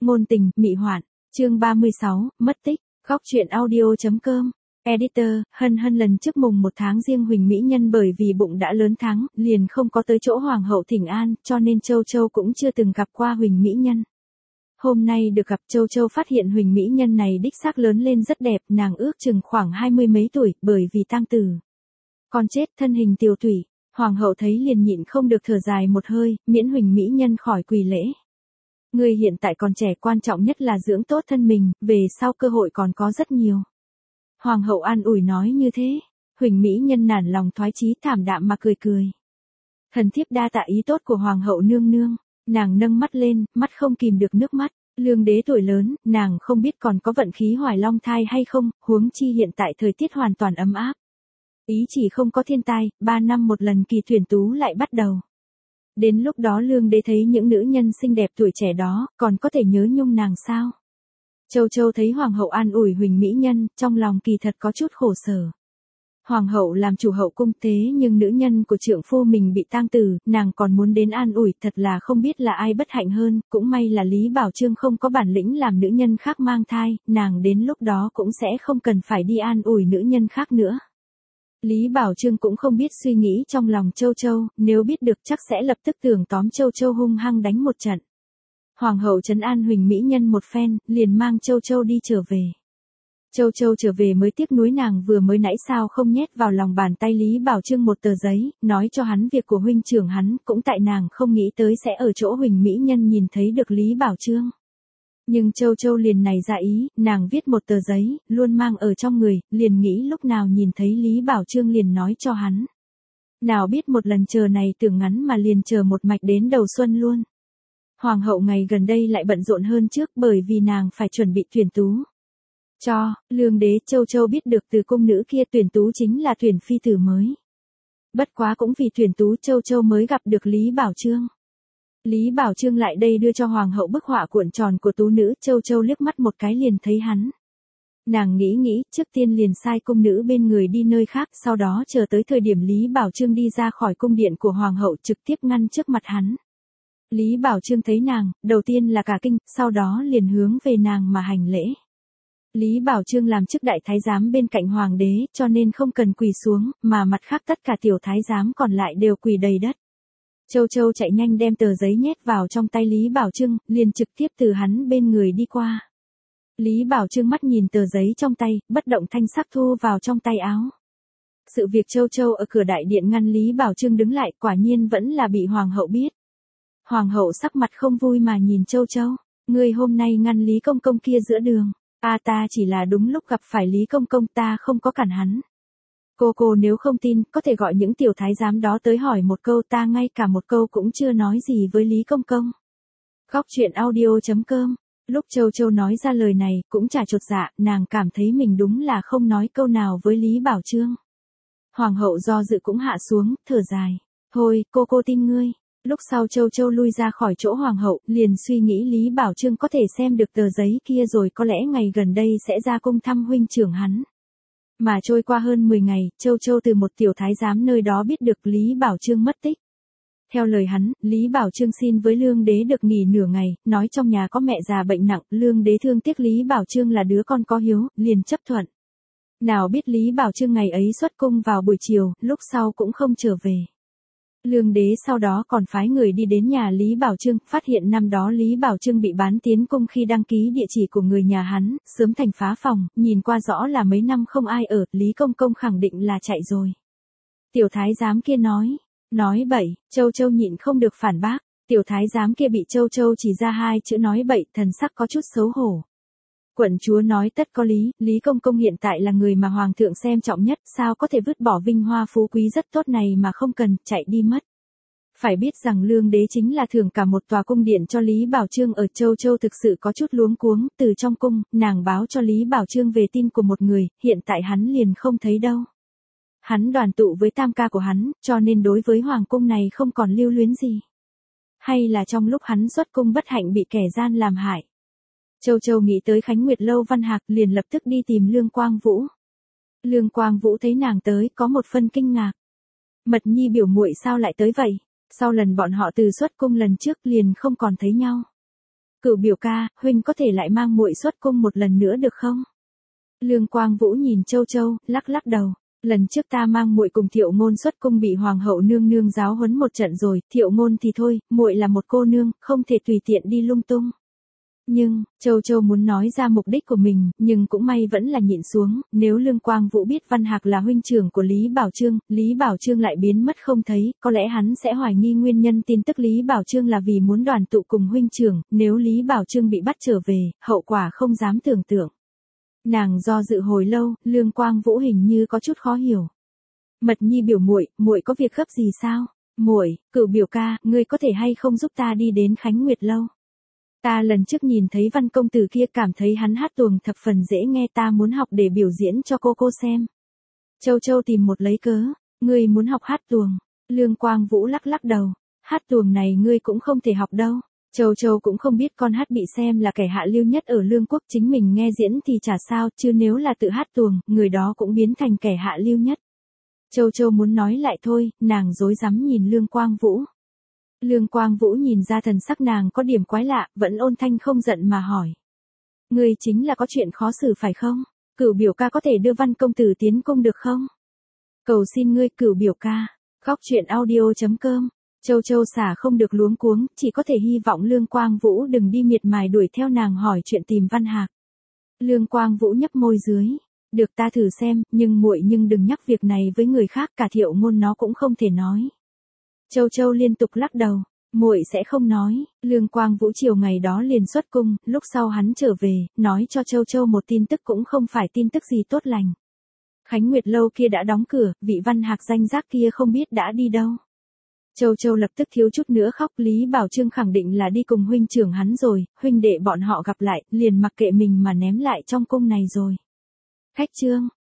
Ngôn tình, mị hoạn. Chương 36, mất tích. Góc truyện audio.com. Editor, Hân Hân lần trước mùng 1 tháng Giêng Huỳnh Mỹ Nhân bởi vì bụng đã lớn tháng, liền không có tới chỗ Hoàng hậu thỉnh an, cho nên Châu Châu cũng chưa từng gặp qua Huỳnh Mỹ Nhân. Hôm nay được gặp Châu Châu phát hiện Huỳnh Mỹ Nhân này đích xác lớn lên rất đẹp, nàng ước chừng khoảng 20 mấy tuổi, bởi vì tang tử. Con chết thân hình tiều tụy, Hoàng hậu thấy liền nhịn không được thở dài một hơi, miễn Huỳnh Mỹ Nhân khỏi quỳ lễ. Người hiện tại còn trẻ, quan trọng nhất là dưỡng tốt thân mình, về sau cơ hội còn có rất nhiều. Hoàng hậu an ủi nói như thế, Huỳnh Mỹ Nhân nản lòng thoái chí thảm đạm mà cười cười. Thần thiếp đa tạ ý tốt của Hoàng hậu nương nương, nàng nâng mắt lên, mắt không kìm được nước mắt, Lương đế tuổi lớn, nàng không biết còn có vận khí hoài long thai hay không, huống chi hiện tại thời tiết hoàn toàn ấm áp. Ý chỉ không có thiên tai, 3 năm một lần kỳ tuyển tú lại bắt đầu. Đến lúc đó Lương đế thấy những nữ nhân xinh đẹp tuổi trẻ đó, còn có thể nhớ nhung nàng sao? Châu Châu thấy Hoàng hậu an ủi Huỳnh Mỹ Nhân, trong lòng kỳ thật có chút khổ sở. Hoàng hậu làm chủ hậu cung thế nhưng nữ nhân của trượng phu mình bị tang tử, nàng còn muốn đến an ủi, thật là không biết là ai bất hạnh hơn, cũng may là Lý Bảo Chương không có bản lĩnh làm nữ nhân khác mang thai, nàng đến lúc đó cũng sẽ không cần phải đi an ủi nữ nhân khác nữa. Lý Bảo Chương cũng không biết suy nghĩ trong lòng Châu Châu, nếu biết được chắc sẽ lập tức tưởng tóm Châu Châu hung hăng đánh một trận. Hoàng hậu trấn an Huỳnh Mỹ Nhân một phen, liền mang Châu Châu đi trở về. Châu Châu trở về mới tiếc nuối nàng vừa mới nãy sao không nhét vào lòng bàn tay Lý Bảo Chương một tờ giấy, nói cho hắn việc của huynh trưởng hắn, cũng tại nàng không nghĩ tới sẽ ở chỗ Huỳnh Mỹ Nhân nhìn thấy được Lý Bảo Chương. Nhưng Châu Châu liền này ra ý, nàng viết một tờ giấy, luôn mang ở trong người, liền nghĩ lúc nào nhìn thấy Lý Bảo Chương liền nói cho hắn. Nào biết một lần chờ này tưởng ngắn mà liền chờ một mạch đến đầu xuân luôn. Hoàng hậu ngày gần đây lại bận rộn hơn trước bởi vì nàng phải chuẩn bị tuyển tú. Lương đế Châu Châu biết được từ cung nữ kia tuyển tú chính là tuyển phi tử mới. Bất quá cũng vì tuyển tú Châu Châu mới gặp được Lý Bảo Chương. Lý Bảo Chương lại đây đưa cho Hoàng hậu bức họa cuộn tròn của tú nữ, Châu Châu liếc mắt một cái liền thấy hắn. Nàng nghĩ, trước tiên liền sai cung nữ bên người đi nơi khác, sau đó chờ tới thời điểm Lý Bảo Chương đi ra khỏi cung điện của Hoàng hậu trực tiếp ngăn trước mặt hắn. Lý Bảo Chương thấy nàng, đầu tiên là cả kinh, sau đó liền hướng về nàng mà hành lễ. Lý Bảo Chương làm chức đại thái giám bên cạnh hoàng đế, cho nên không cần quỳ xuống, mà mặt khác tất cả tiểu thái giám còn lại đều quỳ đầy đất. Châu Châu chạy nhanh đem tờ giấy nhét vào trong tay Lý Bảo Chương, liền trực tiếp từ hắn bên người đi qua. Lý Bảo Chương mắt nhìn tờ giấy trong tay, bất động thanh sắc thu vào trong tay áo. Sự việc Châu Châu ở cửa đại điện ngăn Lý Bảo Chương đứng lại, quả nhiên vẫn là bị Hoàng hậu biết. Hoàng hậu sắc mặt không vui mà nhìn Châu Châu, ngươi hôm nay ngăn Lý Công Công kia giữa đường. Ta chỉ là đúng lúc gặp phải Lý Công Công, ta không có cản hắn. Cô nếu không tin, có thể gọi những tiểu thái giám đó tới hỏi một câu, ta ngay cả một câu cũng chưa nói gì với Lý Công Công. Góc truyện audio.com. Lúc Châu Châu nói ra lời này, cũng chả chột dạ, nàng cảm thấy mình đúng là không nói câu nào với Lý Bảo Chương. Hoàng hậu do dự cũng hạ xuống, thở dài. Thôi, cô tin ngươi. Lúc sau Châu Châu lui ra khỏi chỗ Hoàng hậu, liền suy nghĩ Lý Bảo Chương có thể xem được tờ giấy kia rồi có lẽ ngày gần đây sẽ ra cung thăm huynh trưởng hắn. Mà trôi qua hơn 10 ngày, Châu Châu từ một tiểu thái giám nơi đó biết được Lý Bảo Chương mất tích. Theo lời hắn, Lý Bảo Chương xin với Lương đế được nghỉ nửa ngày, nói trong nhà có mẹ già bệnh nặng, Lương đế thương tiếc Lý Bảo Chương là đứa con có hiếu, liền chấp thuận. Nào biết Lý Bảo Chương ngày ấy xuất cung vào buổi chiều, lúc sau cũng không trở về. Lương đế sau đó còn phái người đi đến nhà Lý Bảo Chương, phát hiện năm đó Lý Bảo Chương bị bán tiến cung khi đăng ký địa chỉ của người nhà hắn, sớm thành phá phòng, nhìn qua rõ là mấy năm không ai ở, Lý Công Công khẳng định là chạy rồi. Tiểu thái giám kia nói bậy, Châu Châu nhịn không được phản bác, tiểu thái giám kia bị Châu Châu chỉ ra 2 chữ nói bậy, thần sắc có chút xấu hổ. Quận chúa nói tất có lý, Lý Công Công hiện tại là người mà Hoàng thượng xem trọng nhất, sao có thể vứt bỏ vinh hoa phú quý rất tốt này mà không cần, chạy đi mất. Phải biết rằng Lương đế chính là thưởng cả một tòa cung điện cho Lý Bảo Chương ở Châu Châu thực sự có chút luống cuống, từ trong cung, nàng báo cho Lý Bảo Chương về tin của một người, hiện tại hắn liền không thấy đâu. Hắn đoàn tụ với tam ca của hắn, cho nên đối với Hoàng cung này không còn lưu luyến gì. Hay là trong lúc hắn xuất cung bất hạnh bị kẻ gian làm hại. Châu Châu nghĩ tới Khánh Nguyệt Lâu Văn Hạc liền lập tức đi tìm Lương Quang Vũ. Lương Quang Vũ thấy nàng tới có một phân kinh ngạc. Mật nhi biểu muội sao lại tới vậy? Sau lần bọn họ từ xuất cung lần trước liền không còn thấy nhau. Cửu biểu ca, huynh có thể lại mang muội xuất cung một lần nữa được không? Lương Quang Vũ nhìn Châu Châu, lắc lắc đầu. Lần trước ta mang muội cùng Thiệu Ngôn xuất cung bị hoàng hậu nương nương giáo huấn một trận rồi, Thiệu Ngôn thì thôi, muội là một cô nương, không thể tùy tiện đi lung tung. Nhưng, Châu Châu muốn nói ra mục đích của mình, nhưng cũng may vẫn là nhịn xuống, nếu Lương Quang Vũ biết Văn Hạc là huynh trưởng của Lý Bảo Trương lại biến mất không thấy, có lẽ hắn sẽ hoài nghi nguyên nhân tin tức Lý Bảo Trương là vì muốn đoàn tụ cùng huynh trưởng, nếu Lý Bảo Trương bị bắt trở về, hậu quả không dám tưởng tượng. Nàng do dự hồi lâu, Lương Quang Vũ hình như có chút khó hiểu. Mật Nhi biểu muội, muội có việc gấp gì sao? Muội, Cửu biểu ca, ngươi có thể hay không giúp ta đi đến Khánh Nguyệt lâu? Ta lần trước nhìn thấy Văn công tử kia cảm thấy hắn hát tuồng thập phần dễ nghe, ta muốn học để biểu diễn cho cô xem. Châu Châu tìm một lấy cớ, ngươi muốn học hát tuồng. Lương Quang Vũ lắc lắc đầu, hát tuồng này ngươi cũng không thể học đâu. Châu Châu cũng không biết con hát bị xem là kẻ hạ lưu nhất ở Lương Quốc, chính mình nghe diễn thì chả sao, chứ nếu là tự hát tuồng, người đó cũng biến thành kẻ hạ lưu nhất. Châu Châu muốn nói lại thôi, nàng rối rắm nhìn Lương Quang Vũ. Lương Quang Vũ nhìn ra thần sắc nàng có điểm quái lạ, vẫn ôn thanh không giận mà hỏi. Ngươi chính là có chuyện khó xử phải không? Cửu biểu ca có thể đưa Văn công tử tiến cung được không? Cầu xin ngươi Cửu biểu ca. Khóc chuyện audio.com. Châu Châu xả không được luống cuống, chỉ có thể hy vọng Lương Quang Vũ đừng đi miệt mài đuổi theo nàng hỏi chuyện tìm Văn Hạc. Lương Quang Vũ nhấp môi dưới. Được ta thử xem, nhưng đừng nhắc việc này với người khác, cả Thiệu Ngôn nó cũng không thể nói. Châu Châu liên tục lắc đầu, muội sẽ không nói. Lương Quang Vũ chiều ngày đó liền xuất cung, lúc sau hắn trở về, nói cho Châu Châu một tin tức cũng không phải tin tức gì tốt lành. Khánh Nguyệt lâu kia đã đóng cửa, vị Văn Hạc danh giác kia không biết đã đi đâu. Châu Châu lập tức thiếu chút nữa khóc, Lý Bảo Trương khẳng định là đi cùng huynh trưởng hắn rồi, huynh đệ bọn họ gặp lại, liền mặc kệ mình mà ném lại trong cung này rồi. Khách Trương.